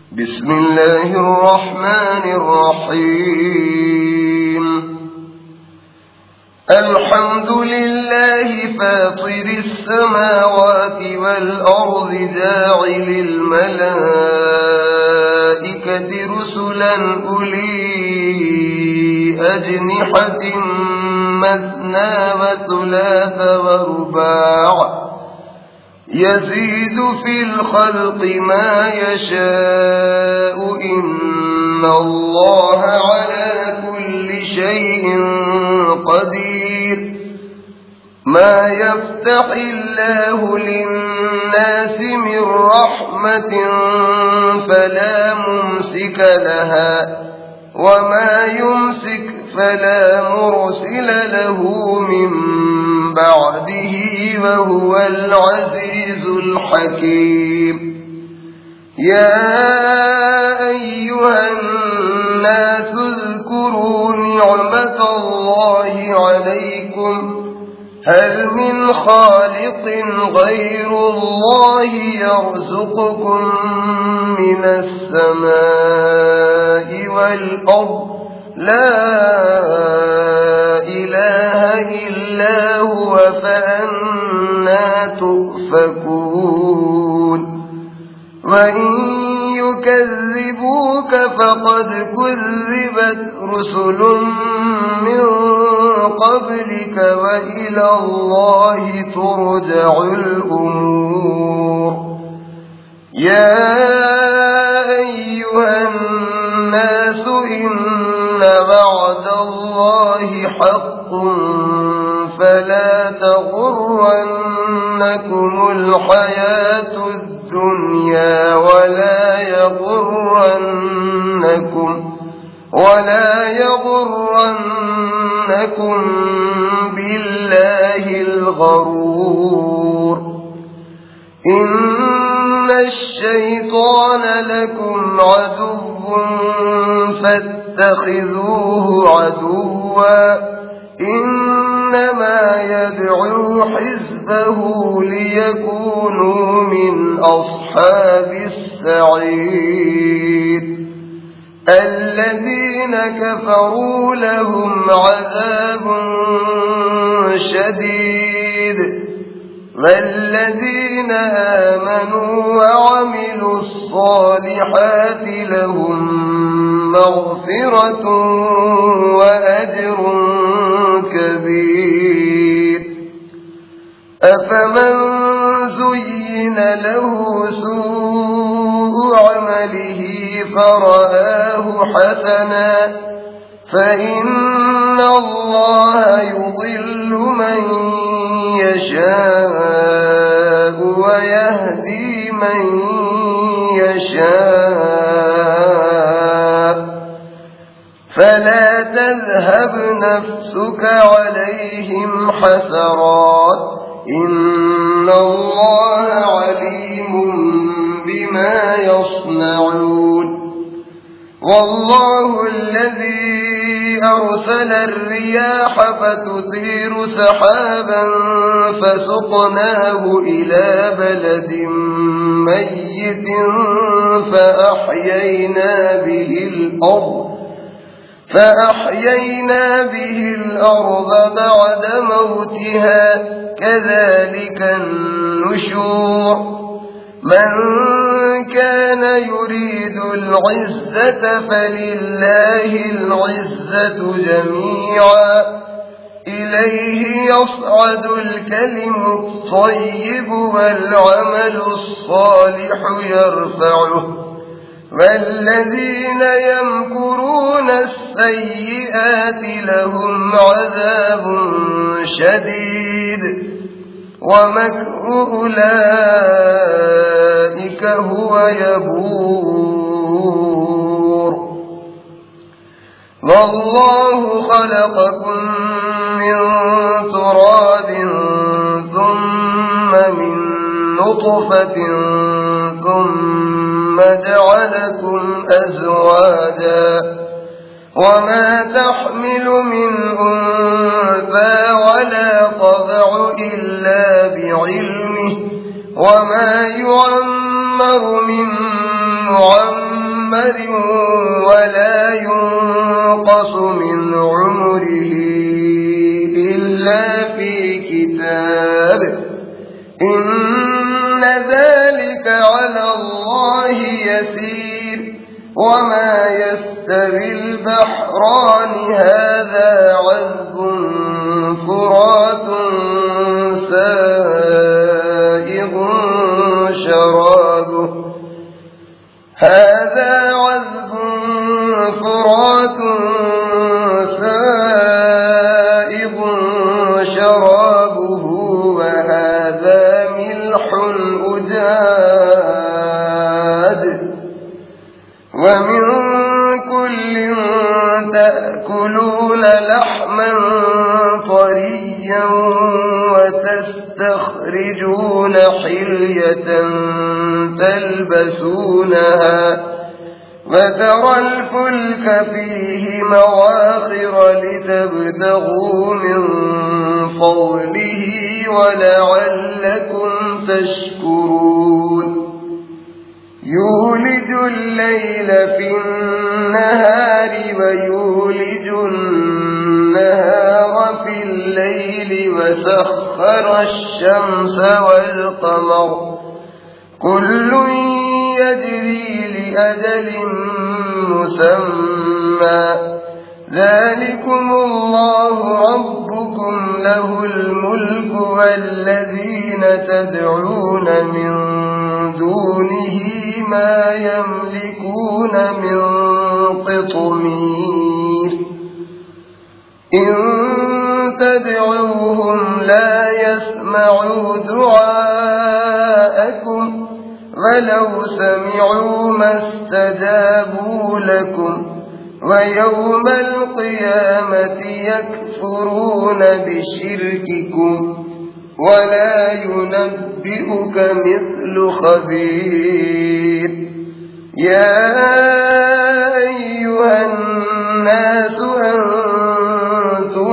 بسم الله الرحمن الرحيم الحمد لله فاطر السماوات والأرض جاعل الملائكة رسلا أولي أجنحة مثنى وثلاث ورباع يزيد في الخلق ما يشاء إن الله على كل شيء قدير ما يفتح الله للناس من رحمة فلا ممسك لها وما يمسك فلا مرسل له من بعده وهو العزيز الحكيم يا أيها الناس اذكروا نعمة الله عليكم هل من خالق غير الله يرزقكم من السماء والأرض لا إله إلا هو فأنى تؤفكون وإن يكذبوك فقد كذبت رسل من قبلك وإلى الله ترجع الأمور يا أيها الناس إن وعد الله حق فلا تغرنكم الحياة الدنيا ولا يغرنكم بالله الغرور إن الشيطان لكم عدو فاتخذوه عدوا إنما يدعو حزبه ليكونوا من أصحاب السعير الذين كفروا لهم عذاب شديد والذين آمنوا وعملوا الصالحات لهم مغفرة وأجر كبير أفمن زين له سوء عمله فرآه حسنا فإن الله يضل من يشاء ويهدي من يشاء فلا تذهب نفسك عليهم حسرات إن الله عليم بما يصنعون والله الذي أرسل الرياح فتثير سحابا فسقناه إلى بلد ميت فأحيينا به الأرض بعد موتها كذلك النشور من كان يريد العزة فلله العزة جميعا إليه يصعد الكلم الطيب والعمل الصالح يرفعه والذين يمكرون السيئات لهم عذاب شديد ومكر أولئك هو يبور والله خلقكم من تراب ثم من نطفة ثم جعلكم أزواجا وما تحمل من أنثى ولا تضع إلا بعلمه وما يعمر من معمر مُعَمَّرٍ ولا ينقص من عمره إلا في كتاب إن ذلك على الله يسير وما يستوي البحران هذا عذب فرات سائغ شرابه وهذا ملح أجاج ومن كل تأكلون لحما طريا وتستخرجون حلية تلبسونها وترى الفلك فيه مواخر لتبتغوا من فضله ولعلكم تشكرون يولج الليل في النهار ويولج النهار في الليل وسخر الشمس والقمر كل يجري لأجل مسمى ذلكم الله ربكم له الملك والذين تدعون من دونه ما يملكون من قطمير إن تدعوهم لا يسمعوا دعاءكم ولو سمعوا ما استجابوا لكم ويوم القيامة يكفرون بشرككم ولا ينبئك مثل خبير يا أيها الناس أنتم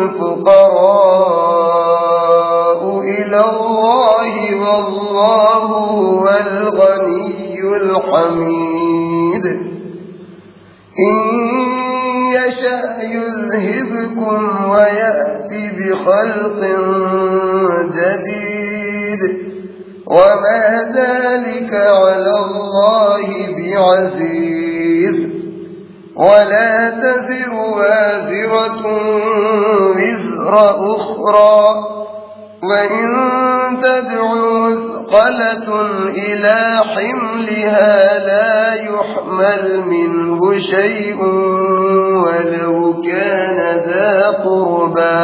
الفقراء إلى الله والله هو الغني الحميد إن يشأ يذهبكم ويأتي بخلق جديد وما ذلك على الله بعزيز ولا تزر وازرة وزر أخرى وإن تدع مثقلة إلى حملها لا يحمل منه شيء ولو كان ذا قربى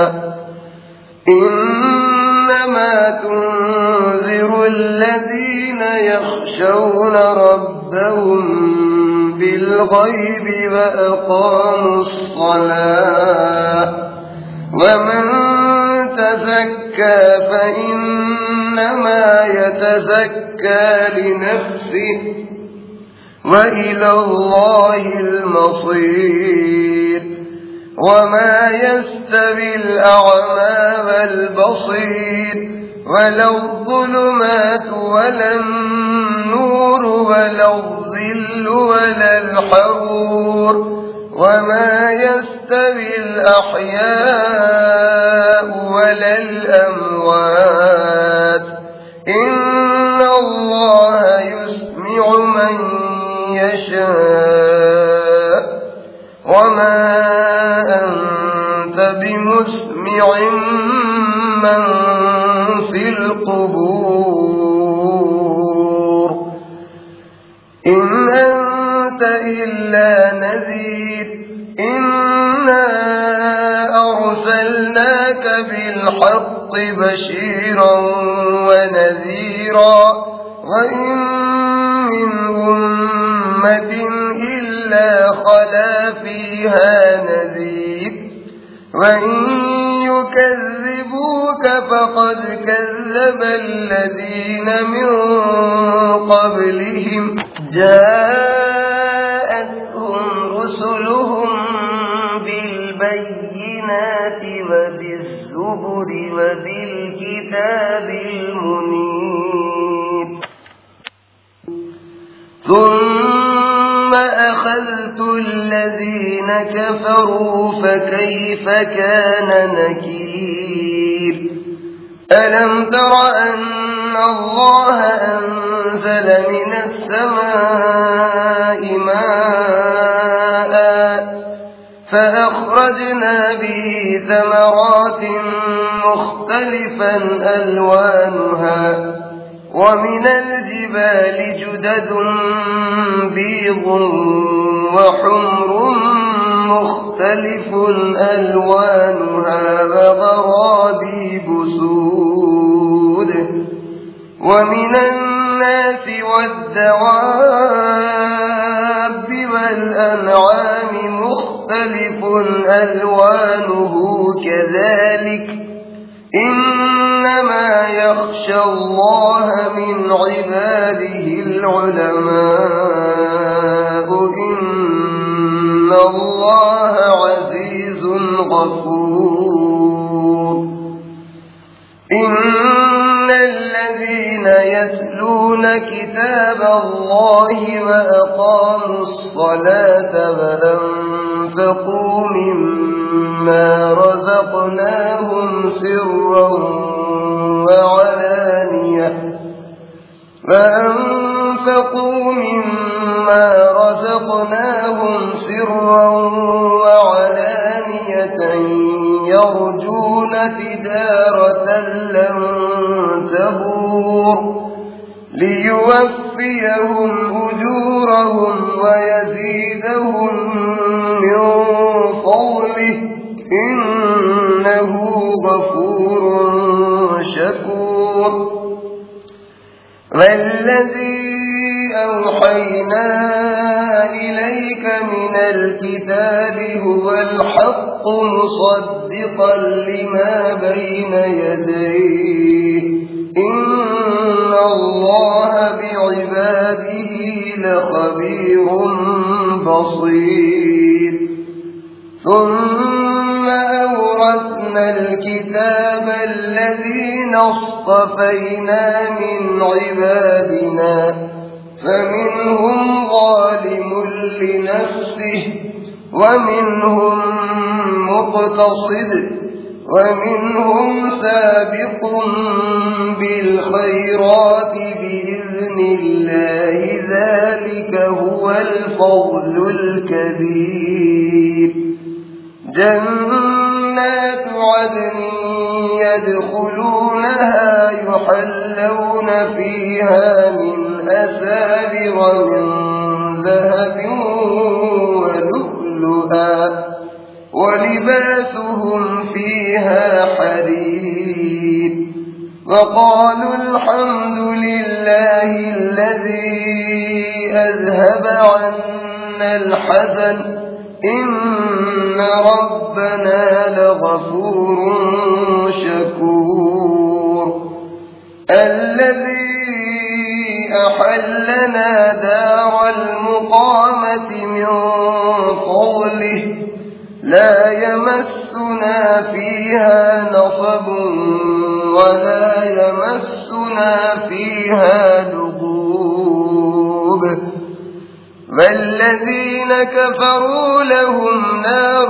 إنما تنذر الذين يخشون ربهم بالغيب وأقاموا الصلاة ومن تزكى فإنما يتزكى لنفسه وإلى الله المصير وما يستوي الأعمى والبصير ولا الظلمات ولا النور ولا الظل ولا الحرور وما يستوي الأحياء ولا الأموات إن الله يسمع من يشاء وما أنت بمسمع من في القبور إن أنت إلا نذير إنا أرسلناك بالحق بشيرا ونذيرا وإن من أمة إلا خلا فيها نذير وإن يكذبوك فقد كذب الذين من قبلهم جاءتهم رسلهم بالبينات وبالزبر وبالكتاب المنير ثم أخذت الذين كفروا فكيف كان نكير ألم تر أن الله أنزل من السماء ماء فأخرجنا به ثمرات مختلفا ألوانها ومن الجبال جدد بيض وحمر مختلف ألوانها وغرابيب سود ومن الناس والدواب والأنعام مختلف ألوانه كذلك إنما يخشى الله من عباده العلماء إن الله عزيز غفور إن الذين يتلون كتاب الله وأقاموا الصلاة وأنفقوا مما رزقناهم سرا وعلانية يرجون تجارة لن تبور ليوفيهم أجورهم ويزيدهم من فضله إنه غفور شكور والذي أوحينا إليك من الكتاب هو الحق مصدقا لما بين يديه إن الله بعباده لخبير بصير ثم أورثنا الكتاب الذين اصطفينا من عبادنا فمنهم ظالم لنفسه ومنهم مقتصد ومنهم سابق بالخيرات بإذن الله ذلك هو الفضل الكبير جنات عدن يدخلونها يحلون فيها من أساور من ذهب ولؤلؤا ولباسهم فيها حرير وقالوا الحمد لله الذي أذهب عنا الحزن إن ربنا لغفور شكور الذي أحلنا دار المقامة من فضله لا يمسنا فيها نصب ولا يمسنا فيها لغوب والذين كفروا لهم نار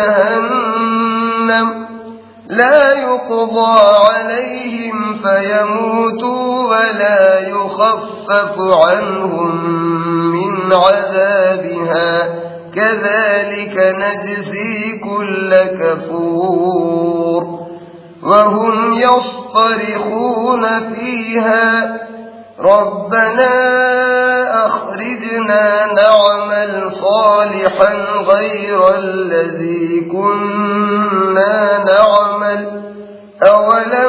جهنم لا يقضى عليهم فيموتوا ولا يخفف عنهم من عذابها كذلك نجزي كل كفور وهم يصطرخون فيها ربنا أخرجنا نعمل صالحا غير الذي كنا نعمل أولم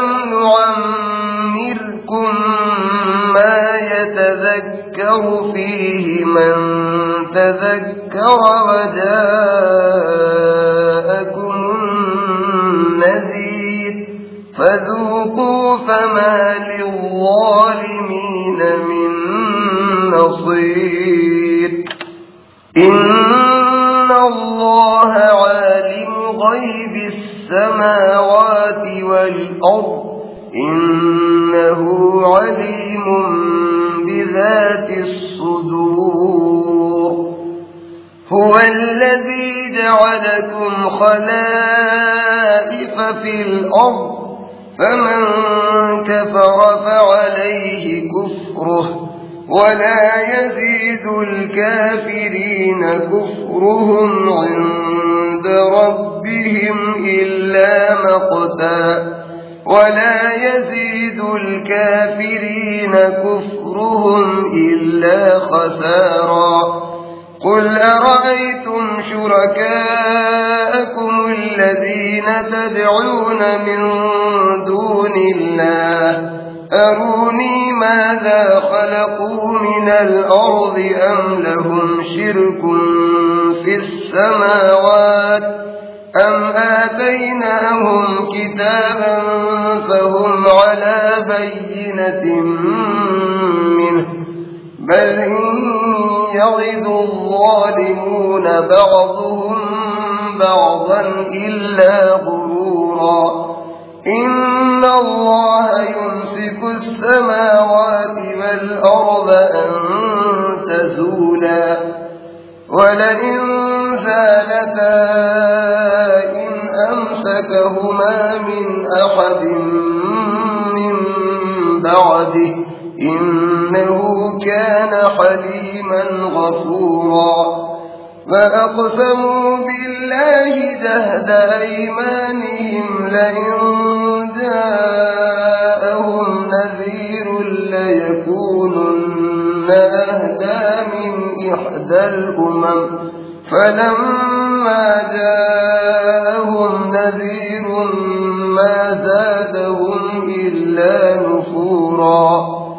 نعمركم ما يتذكر فيه من تذكر وجاءكم النذير فذوقوا فما للظالمين من نصير إن الله عالم غيب السماوات والأرض إنه عليم بذات الصدور هو الذي جعلكم خلائف في الأرض فمن كفر فعليه كفره ولا يزيد الكافرين كفرهم عند ربهم إلا مقتا ولا يزيد الكافرين كفرهم إلا خسارا قل أرأيتم شركاءكم الذين تدعون من دون الله أروني ماذا خلقوا من الأرض أم لهم شرك في السماوات أم آتيناهم كتابا فهم على بينة منه بل إن يعظ الظالمون بعضهم بعضا إلا غرورا إن الله يمسك السماوات والأرض أن تزولا ولئن زالتا إن أمسكهما من أحد من بعده إنه كان حليما غفورا فأقسموا بالله جهد أيمانهم لئن جاءهم نذير ليكونن أهدى من إحدى الأمم فلما جاءهم نذير ما زادهم إلا نفورا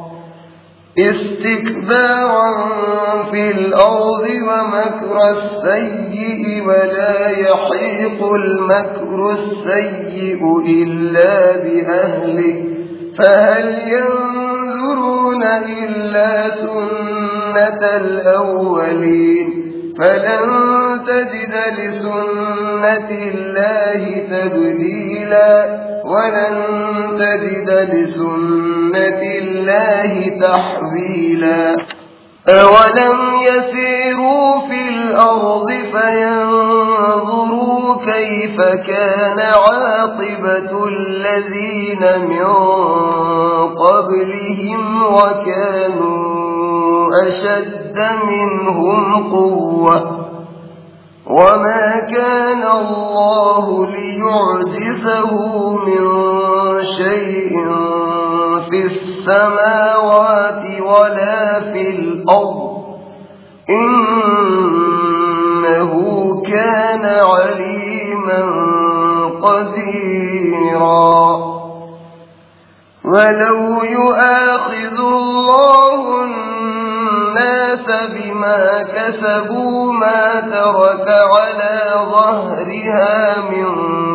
استكبارا في الأرض ومكر السيء ولا يحيق المكر السيء إلا بأهله فهل ينظرون إلا سنة الأولين فلن تجد لسنة الله تبديلا ولن تجد لسنة الله تحويلا أولم يسيروا في الأرض فينظروا كيف كان عاقبة الذين من قبلهم وكانوا أشد منهم قوة وما كان الله ليعجزه من شيء في السماوات ولا في الأرض إنه كان عليما قديرا ولو يؤاخذ الله الناس بما كسبوا ما ترك على ظهرها من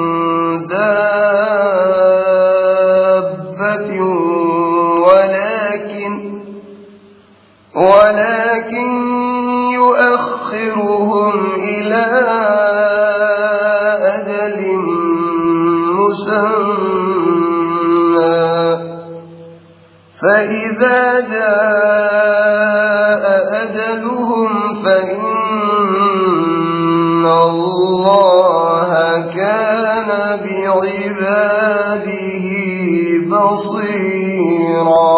دابة ولكن يؤخرهم إلى أجل مسمى فإذا جاء أجلهم فإن الله كان بعباده بصيرا